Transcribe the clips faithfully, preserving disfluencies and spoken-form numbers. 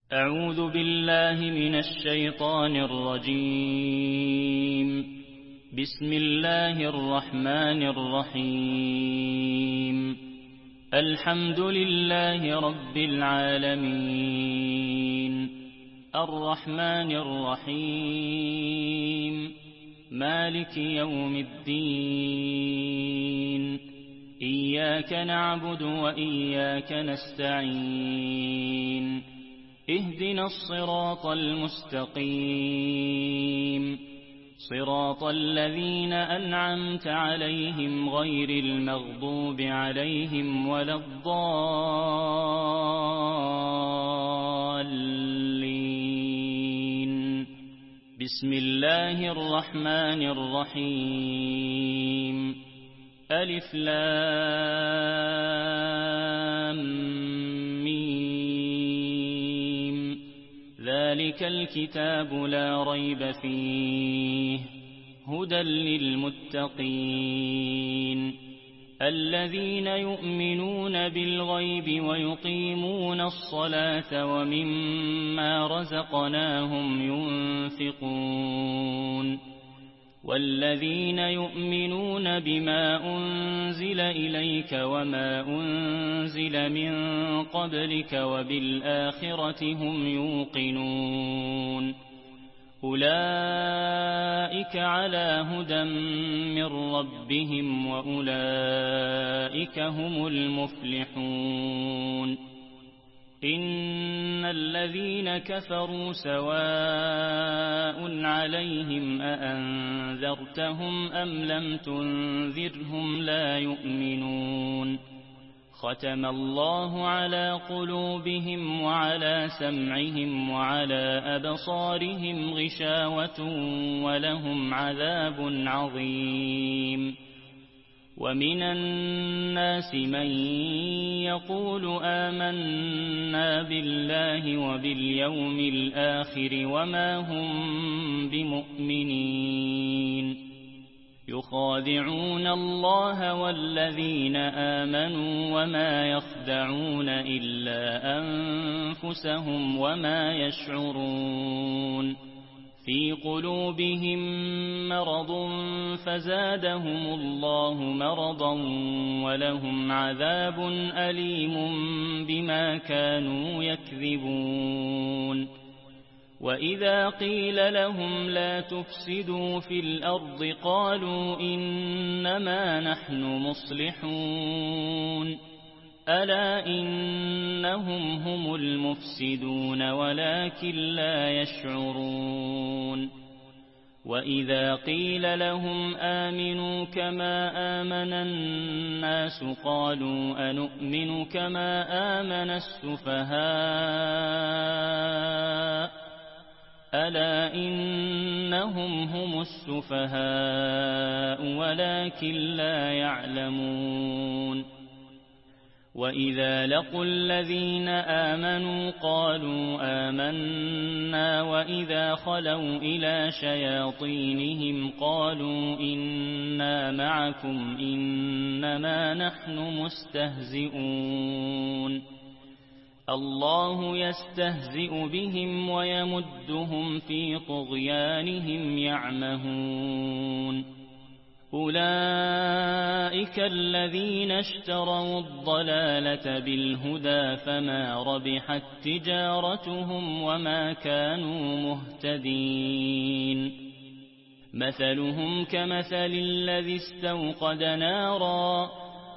أعوذ بالله من الشيطان الرجيم. بسم الله الرحمن الرحيم. الحمد لله رب العالمين، الرحمن الرحيم، مالك يوم الدين، إياك نعبد وإياك نستعين، اهدنا الصراط المستقيم، صراط الذين أنعمت عليهم غير المغضوب عليهم ولا الضالين. بسم الله الرحمن الرحيم. ألف لام ذلك الكتاب لا ريب فيه هدى للمتقين الذين يؤمنون بالغيب ويقيمون الصلاة ومما رزقناهم ينفقون والذين يؤمنون بما أنزل إليك وما أنزل من قبلك وبالآخرة هم يوقنون أولئك على هدى من ربهم وأولئك هم المفلحون. إن الذين كفروا سواء عليهم أأنذرتهم أم لم تنذرهم لا يؤمنون. ختم الله على قلوبهم وعلى سمعهم وعلى أبصارهم غشاوة ولهم عذاب عظيم. ومن الناس من يقول آمنا بالله وباليوم الآخر وما هم بمؤمنين يخادعون الله والذين آمنوا وما يخدعون إلا أنفسهم وما يشعرون. في قلوبهم مرض فزادهم الله مرضا ولهم عذاب أليم بما كانوا يكذبون. وإذا قيل لهم لا تفسدوا في الأرض قالوا إنما نحن مصلحون ألا إنهم هم المفسدون ولكن لا يشعرون. وإذا قيل لهم آمنوا كما آمن الناس قالوا أنؤمن كما آمن السفهاء ألا إنهم هم السفهاء ولكن لا يعلمون. وإذا لقوا الذين آمنوا قالوا آمنا وإذا خلوا إلى شياطينهم قالوا إنا معكم إنما نحن مستهزئون. الله يستهزئ بهم ويمدهم في طغيانهم يعمهون. أولئك الذين اشتروا الضلالة بالهدى فما ربحت تجارتهم وما كانوا مهتدين. مثلهم كمثل الذي استوقد نارا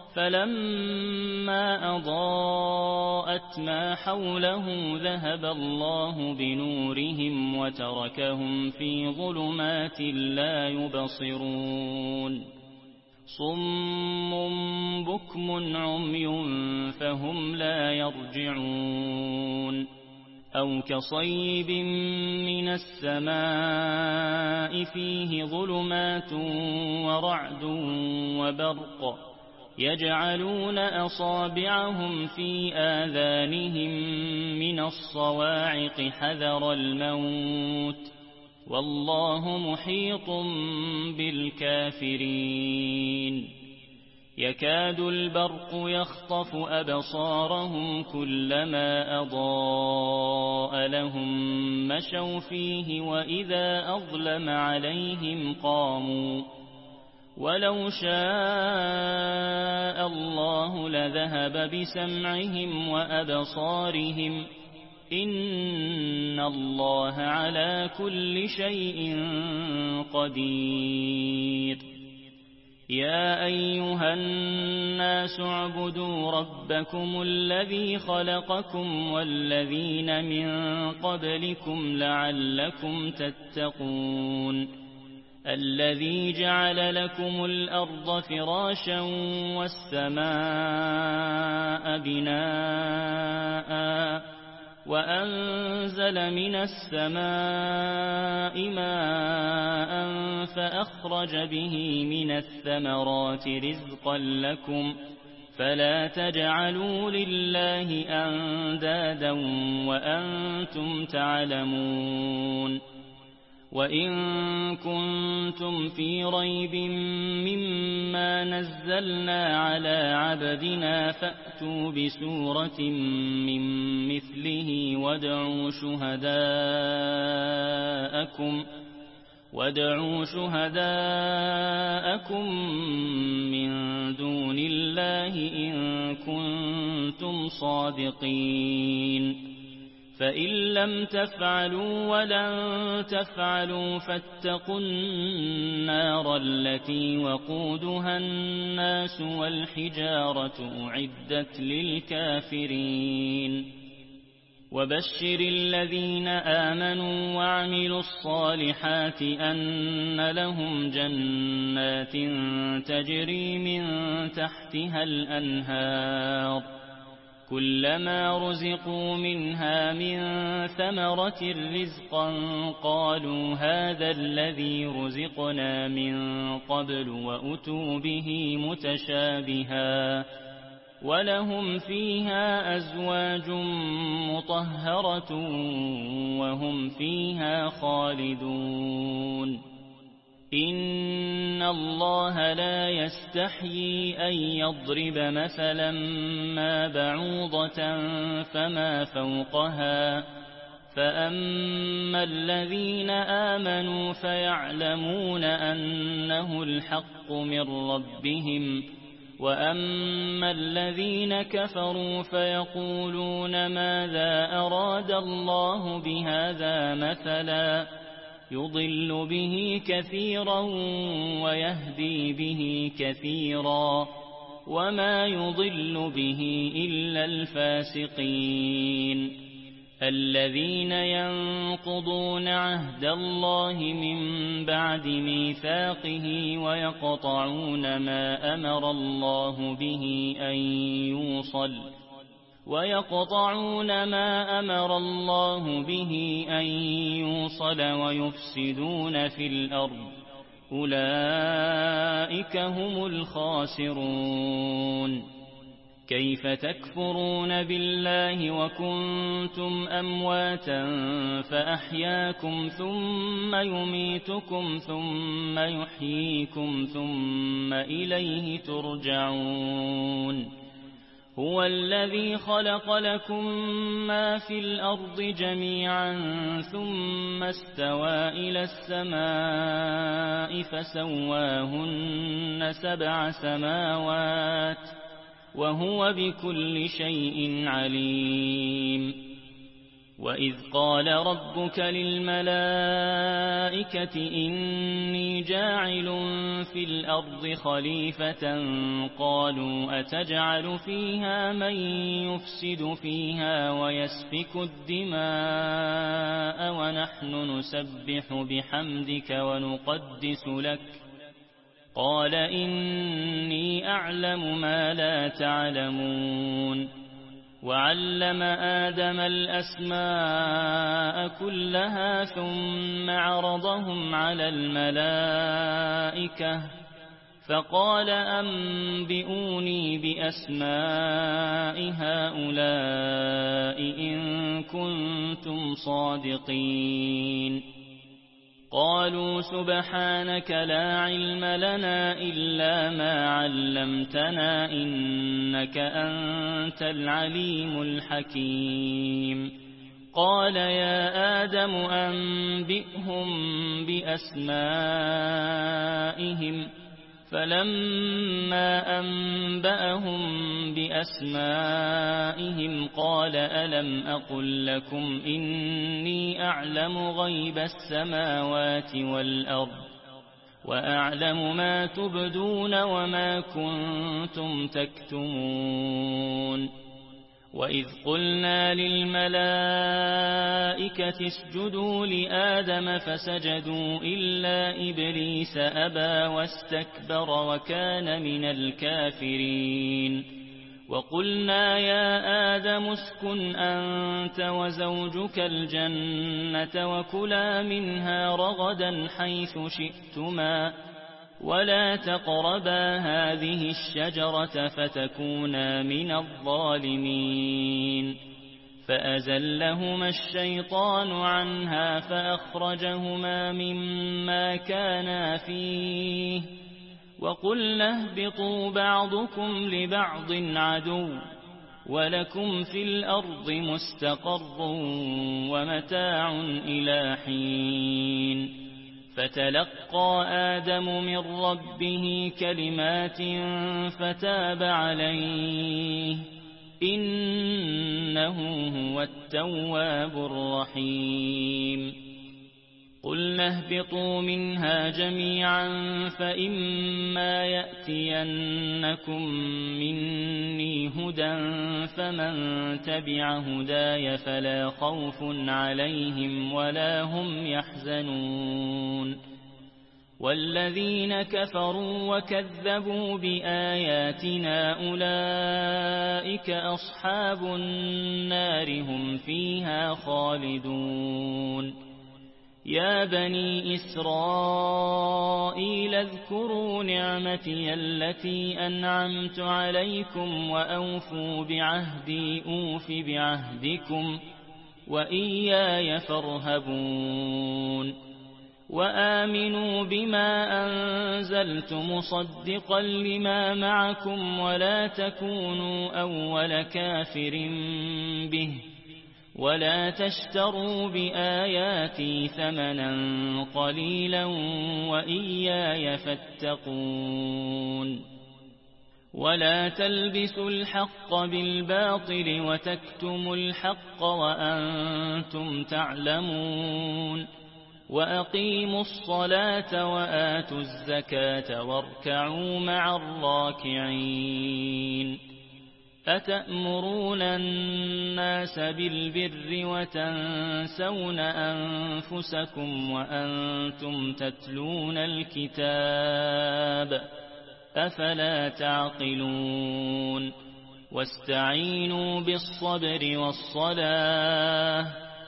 فلما أضاءت ما حوله ذهب الله بنورهم وتركهم في ظلمات لا يبصرون. صم بكم عمي فهم لا يرجعون. أو كصيب من السماء فيه ظلمات ورعد وبرق يجعلون أصابعهم في آذانهم من الصواعق حذر الموت والله محيط بالكافرين. يكاد البرق يخطف أبصارهم كلما أضاء لهم مشوا فيه وإذا أظلم عليهم قاموا ولو شاء الله لذهب بسمعهم وأبصارهم إن الله على كل شيء قدير يا أيها الناس اعبدوا ربكم الذي خلقكم والذين من قبلكم لعلكم تتقون الذي جعل لكم الأرض فراشا والسماء بناء وأنزل من السماء ماء فأخرج به من الثمرات رزقا لكم فلا تجعلوا لله أندادا وأنتم تعلمون وإن كنتم في ريب مما نزلنا على عبدنا فأتوا بسورة من مثله وادعوا شهداءكم وادعوا شهداءكم من دون الله إن كنتم صادقين فإن لم تفعلوا ولن تفعلوا فاتقوا النار التي وقودها الناس والحجارة أعدت للكافرين وبشر الذين آمنوا وعملوا الصالحات أن لهم جنات تجري من تحتها الأنهار كلما رزقوا منها من ثمرة رزقا قالوا هذا الذي رزقنا من قبل وأتوا به متشابها ولهم فيها أزواج مطهرة وهم فيها خالدون إن الله لا يستحيي أن يضرب مثلا ما بعوضة فما فوقها فأما الذين آمنوا فيعلمون أنه الحق من ربهم وأما الذين كفروا فيقولون ماذا أراد الله بهذا مثلا يضل به كثيرا ويهدي به كثيرا وما يضل به إلا الفاسقين الذين ينقضون عهد الله من بعد ميثاقه ويقطعون ما أمر الله به أن يوصل ويقطعون ما أمر الله به أن يوصل ويفسدون في الأرض أولئك هم الخاسرون كيف تكفرون بالله وكنتم أمواتا فأحياكم ثم يميتكم ثم يحييكم ثم إليه ترجعون هو الذي خلق لكم ما في الأرض جميعا ثم استوى إلى السماء فسواهن سبع سماوات وهو بكل شيء عليم وإذ قال ربك للملائكة إني جاعل في الأرض خليفة قالوا أتجعل فيها من يفسد فيها ويسفك الدماء ونحن نسبح بحمدك ونقدس لك قال إني أعلم ما لا تعلمون وعلم آدم الأسماء كلها ثم عرضهم على الملائكة فقال أنبئوني بأسماء هؤلاء إن كنتم صادقين قالوا سبحانك لا علم لنا إلا ما علمتنا إنك أنت العليم الحكيم قال يا آدم أنبئهم بأسمائهم فلما أنبأهم بأسمائهم قال ألم أقل لكم إني أعلم غيب السماوات والأرض وأعلم ما تبدون وما كنتم تكتمون وإذ قلنا للملائكة اسجدوا لآدم فسجدوا إلا إبليس أبى واستكبر وكان من الكافرين وقلنا يا آدم اسكن أنت وزوجك الجنة وكلا منها رغدا حيث شئتما ولا تقربا هذه الشجرة فتكونا من الظالمين فأزلهما الشيطان عنها فأخرجهما مما كانا فيه وقلنا اهبطوا بعضكم لبعض عدو ولكم في الأرض مستقر ومتاع إلى حين فتلقى آدم من ربه كلمات فتاب عليه إنه هو التواب الرحيم قلنا اهبطوا منها جميعا فإما يأتينكم مني هدى فمن تبع هداي فلا خوف عليهم ولا هم يحزنون والذين كفروا وكذبوا بآياتنا أولئك أصحاب النار هم فيها خالدون يا بني إسرائيل اذكروا نعمتي التي أنعمت عليكم وأوفوا بعهدي أوف بعهدكم وإياي فارهبون وآمنوا بما أنزلت مصدقا لما معكم ولا تكونوا أول كافر به ولا تشتروا بآياتي ثمنا قليلا وإياي فاتقون ولا تلبسوا الحق بالباطل وتكتموا الحق وأنتم تعلمون وأقيموا الصلاة وآتوا الزكاة واركعوا مع الراكعين أتأمرون الناس بالبر وتنسون أنفسكم وأنتم تتلون الكتاب أفلا تعقلون واستعينوا بالصبر والصلاة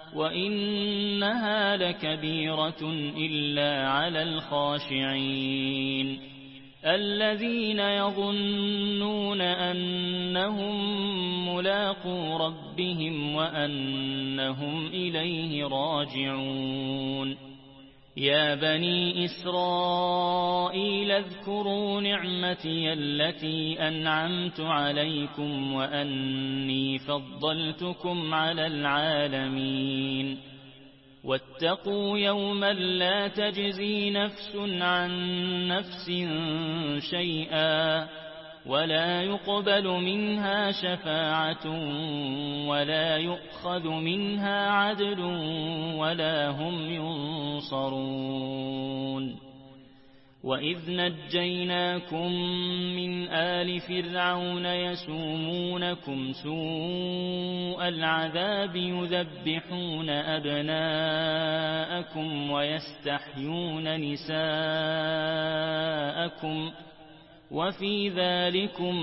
وإنها لكبيرة إلا على الخاشعين الذين يظنون أنهم ملاقو ربهم وأنهم إليه راجعون يا بني إسرائيل اذكروا نعمتي التي أنعمت عليكم وأني فضلتكم على العالمين واتقوا يوما لا تجزي نفس عن نفس شيئا ولا يقبل منها شفاعة ولا يؤخذ منها عدل ولا هم ينصرون وإذ نجيناكم من آل فرعون يسومونكم سوء العذاب يذبحون أبناءكم ويستحيون نساءكم وفي ذلكم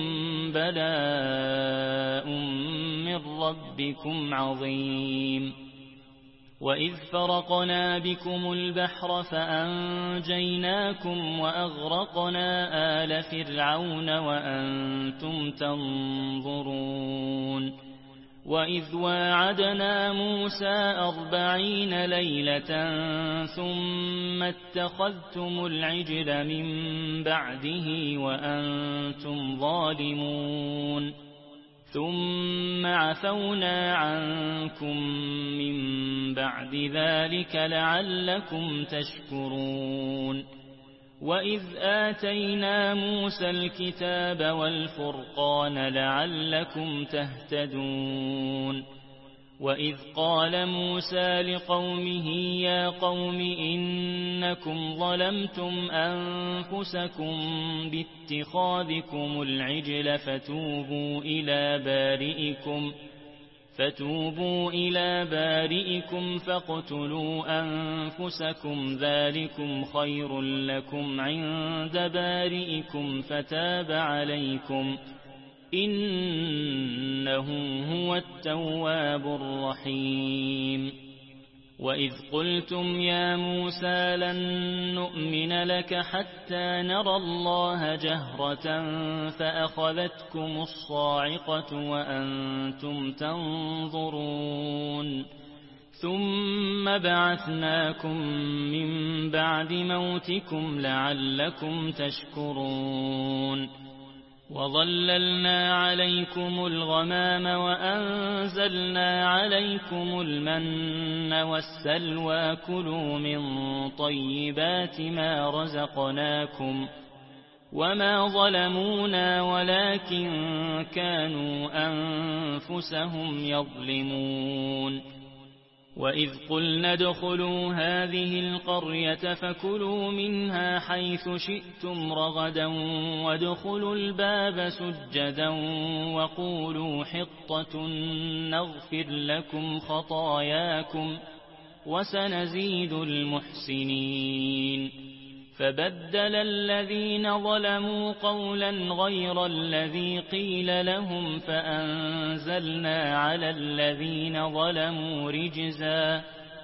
بلاء من ربكم عظيم وإذ فرقنا بكم البحر فأنجيناكم وأغرقنا آل فرعون وأنتم تنظرون وإذ واعدنا موسى أربعين ليلة ثم اتخذتم العجل من بعده وأنتم ظالمون ثم عفونا عنكم من بعد ذلك لعلكم تشكرون وإذ آتينا موسى الكتاب والفرقان لعلكم تهتدون وإذ قال موسى لقومه يا قوم إنكم ظلمتم أنفسكم باتخاذكم العجل فتوبوا إلى بارئكم فتوبوا إلى بارئكم فاقتلوا أنفسكم ذلكم خير لكم عند بارئكم فتاب عليكم إنه هو التواب الرحيم وإذ قلتم يا موسى لن نؤمن لك حتى نرى الله جهرة فأخذتكم الصاعقة وأنتم تنظرون ثم بعثناكم من بعد موتكم لعلكم تشكرون وظللنا عليكم الغمام وأنزلنا عليكم المن والسلوى كلوا من طيبات ما رزقناكم وما ظلمونا ولكن كانوا أنفسهم يظلمون وإذ قلنا ادخلوا هذه القرية فكلوا منها حيث شئتم رغدا وادخلوا الباب سجدا وقولوا حطة نغفر لكم خطاياكم وسنزيد المحسنين فبدل الذين ظلموا قولا غير الذي قيل لهم فأنزلنا على الذين ظلموا رجزا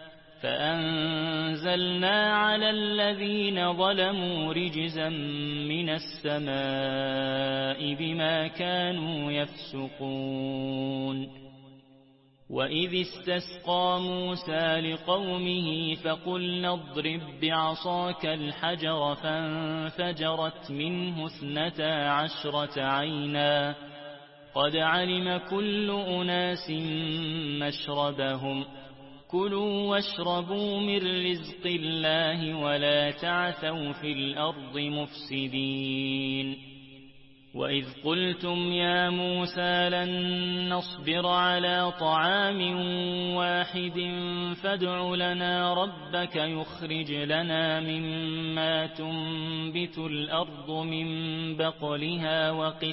فأنزلنا على الذين ظلموا رجزا من السماء بما كانوا يفسقون وإذ استسقى موسى لقومه فقلنا اضرب بعصاك الحجر فانفجرت منه اثنتا عشرة عينا قد علم كل أناس مشربهم كلوا واشربوا من رزق الله ولا تعثوا في الأرض مفسدين وإذ قلتم يا موسى لن نصبر على طعام واحد فادع لنا ربك يخرج لنا مما تنبت الأرض من بقلها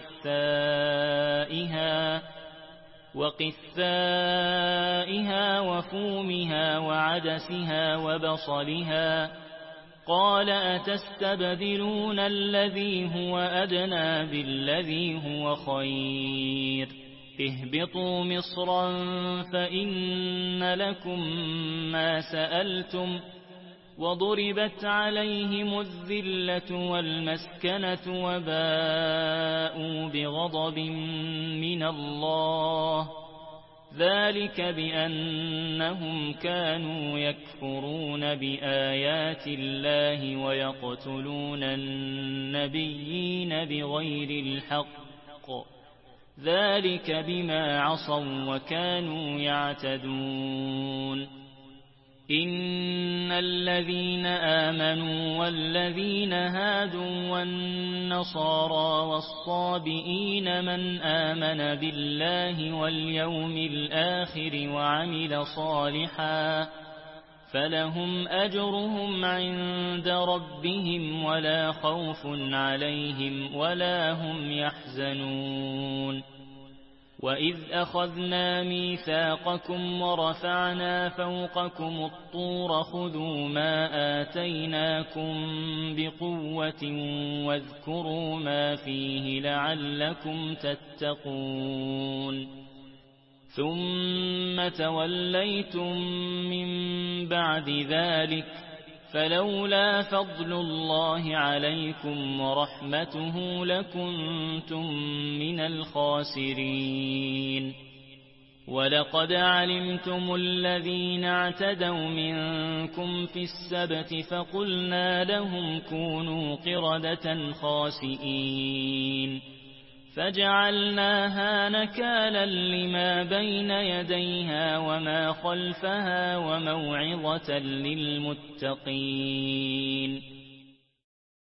وقثائها وقثائها وفومها وعدسها وبصلها قال أتستبدلون الذي هو أدنى بالذي هو خير اهبطوا مصرا فإن لكم ما سألتم وضربت عليهم الذلة والمسكنة وباءوا بغضب من الله ذلك بأنهم كانوا يكفرون بآيات الله ويقتلون النبيين بغير الحق ذلك بما عصوا وكانوا يعتدون إن الذين آمنوا والذين هادوا والنصارى والصابئين من آمن بالله واليوم الآخر وعمل صالحا فلهم أجرهم عند ربهم ولا خوف عليهم ولا هم يحزنون وإذ أخذنا ميثاقكم ورفعنا فوقكم الطور خذوا ما آتيناكم بقوة واذكروا ما فيه لعلكم تتقون ثم توليتم من بعد ذلك فلولا فضل الله عليكم ورحمته لكنتم من الخاسرين ولقد علمتم الذين اعتدوا منكم في السبت فقلنا لهم كونوا قردة خاسئين فجعلناها نكالا لما بين يديها وما خلفها وموعظة للمتقين